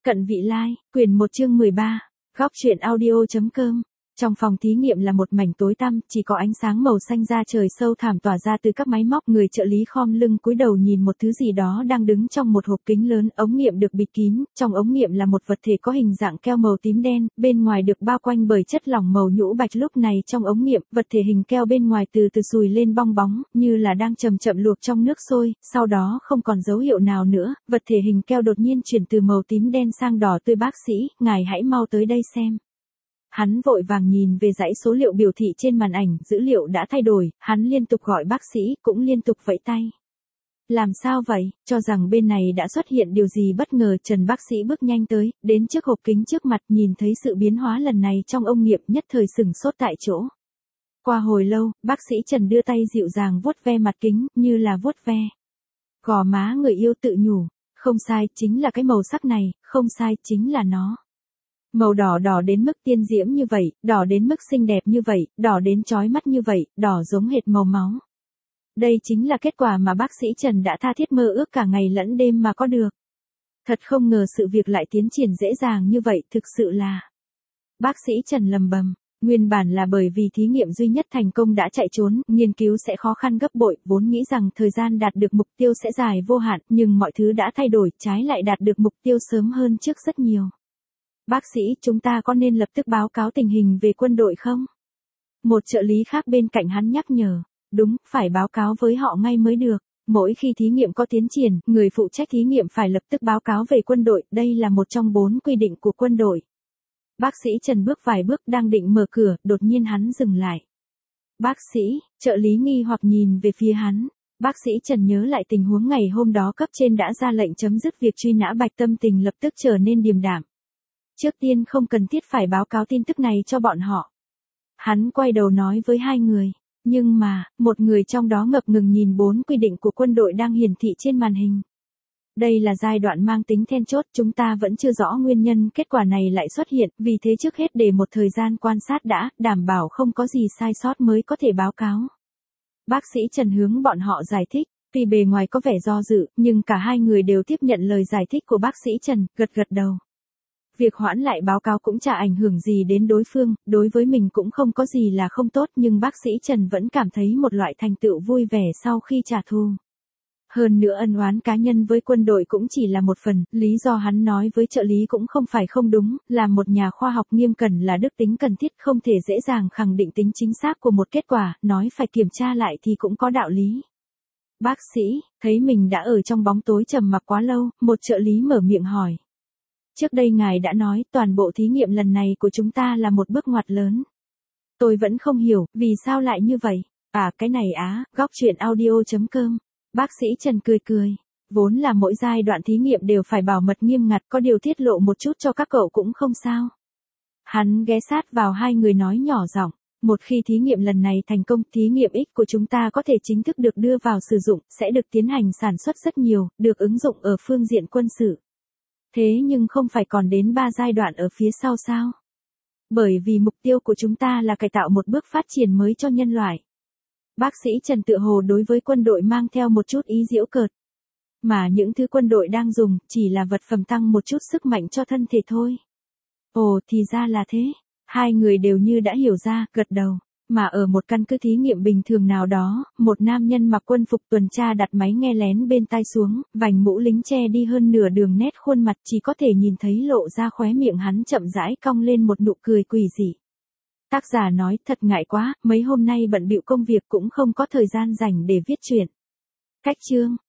Cận vị lai, quyển 1 chương 13, góc truyện audio.com. Trong phòng thí nghiệm là một mảnh tối tăm, chỉ có ánh sáng màu xanh da trời sâu thẳm tỏa ra từ các máy móc. Người trợ lý khom lưng cúi đầu nhìn một thứ gì đó đang đứng trong một hộp kính lớn, ống nghiệm được bịt kín, trong ống nghiệm là một vật thể có hình dạng keo màu tím đen, bên ngoài được bao quanh bởi chất lỏng màu nhũ bạch. Lúc này trong ống nghiệm, vật thể hình keo bên ngoài từ từ sùi lên bong bóng, như là đang chậm chậm luộc trong nước sôi, sau đó không còn dấu hiệu nào nữa, vật thể hình keo đột nhiên chuyển từ màu tím đen sang đỏ tươi. Bác sĩ, ngài hãy mau tới đây xem. Hắn vội vàng nhìn về dãy số liệu biểu thị trên màn ảnh, dữ liệu đã thay đổi, hắn liên tục gọi bác sĩ, cũng liên tục vẫy tay. Làm sao vậy, cho rằng bên này đã xuất hiện điều gì bất ngờ. Trần bác sĩ bước nhanh tới, đến trước hộp kính trước mặt, nhìn thấy sự biến hóa lần này trong ống nghiệm, nhất thời sửng sốt tại chỗ. Qua hồi lâu, bác sĩ Trần đưa tay dịu dàng vuốt ve mặt kính, như là vuốt ve gò má người yêu, tự nhủ, không sai, chính là cái màu sắc này, không sai, chính là nó. Màu đỏ, đỏ đến mức tiên diễm như vậy, đỏ đến mức xinh đẹp như vậy, đỏ đến chói mắt như vậy, đỏ giống hệt màu máu. Đây chính là kết quả mà bác sĩ Trần đã tha thiết mơ ước cả ngày lẫn đêm mà có được. Thật không ngờ sự việc lại tiến triển dễ dàng như vậy, thực sự là. Bác sĩ Trần lầm bầm, nguyên bản là bởi vì thí nghiệm duy nhất thành công đã chạy trốn, nghiên cứu sẽ khó khăn gấp bội, vốn nghĩ rằng thời gian đạt được mục tiêu sẽ dài vô hạn, nhưng mọi thứ đã thay đổi, trái lại đạt được mục tiêu sớm hơn trước rất nhiều. Bác sĩ, chúng ta có nên lập tức báo cáo tình hình về quân đội không? Một trợ lý khác bên cạnh hắn nhắc nhở. Đúng, phải báo cáo với họ ngay mới được. Mỗi khi thí nghiệm có tiến triển, người phụ trách thí nghiệm phải lập tức báo cáo về quân đội. Đây là một trong 4 quy định của quân đội. Bác sĩ Trần bước vài bước đang định mở cửa, đột nhiên hắn dừng lại. Bác sĩ, trợ lý nghi hoặc nhìn về phía hắn. Bác sĩ Trần nhớ lại tình huống ngày hôm đó, cấp trên đã ra lệnh chấm dứt việc truy nã Bạch, tâm tình lập tức trở nên điềm đạm. Trước tiên không cần thiết phải báo cáo tin tức này cho bọn họ. Hắn quay đầu nói với hai người, nhưng mà, một người trong đó ngập ngừng nhìn 4 quy định của quân đội đang hiển thị trên màn hình. Đây là giai đoạn mang tính then chốt, chúng ta vẫn chưa rõ nguyên nhân kết quả này lại xuất hiện, vì thế trước hết để một thời gian quan sát đã, đảm bảo không có gì sai sót mới có thể báo cáo. Bác sĩ Trần hướng bọn họ giải thích, tuy bề ngoài có vẻ do dự, nhưng cả hai người đều tiếp nhận lời giải thích của bác sĩ Trần, gật gật đầu. Việc hoãn lại báo cáo cũng chả ảnh hưởng gì đến đối phương, đối với mình cũng không có gì là không tốt, nhưng bác sĩ Trần vẫn cảm thấy một loại thành tựu vui vẻ sau khi trả thù. Hơn nữa ân oán cá nhân với quân đội cũng chỉ là một phần, lý do hắn nói với trợ lý cũng không phải không đúng, là một nhà khoa học nghiêm cẩn là đức tính cần thiết, không thể dễ dàng khẳng định tính chính xác của một kết quả, nói phải kiểm tra lại thì cũng có đạo lý. Bác sĩ, thấy mình đã ở trong bóng tối trầm mặc quá lâu, một trợ lý mở miệng hỏi. Trước đây ngài đã nói toàn bộ thí nghiệm lần này của chúng ta là một bước ngoặt lớn. Tôi vẫn không hiểu, vì sao lại như vậy? À, cái này á, góc truyện audio.com. Bác sĩ Trần cười cười. Vốn là mỗi giai đoạn thí nghiệm đều phải bảo mật nghiêm ngặt, có điều tiết lộ một chút cho các cậu cũng không sao. Hắn ghé sát vào hai người nói nhỏ giọng. Một khi thí nghiệm lần này thành công, thí nghiệm X của chúng ta có thể chính thức được đưa vào sử dụng, sẽ được tiến hành sản xuất rất nhiều, được ứng dụng ở phương diện quân sự. Thế nhưng không phải còn đến 3 giai đoạn ở phía sau sao? Bởi vì mục tiêu của chúng ta là cải tạo một bước phát triển mới cho nhân loại. Bác sĩ Trần tựa hồ đối với quân đội mang theo một chút ý giễu cợt. Mà những thứ quân đội đang dùng chỉ là vật phẩm tăng một chút sức mạnh cho thân thể thôi. Ồ, thì ra là thế. Hai người đều như đã hiểu ra, gật đầu. Mà ở một căn cứ thí nghiệm bình thường nào đó, một nam nhân mặc quân phục tuần tra đặt máy nghe lén bên tai xuống, vành mũ lính che đi hơn nửa đường nét khuôn mặt, chỉ có thể nhìn thấy lộ ra khóe miệng hắn chậm rãi cong lên một nụ cười quỷ dị. Tác giả nói, thật ngại quá, mấy hôm nay bận bịu công việc cũng không có thời gian rảnh để viết truyện. Cách chương.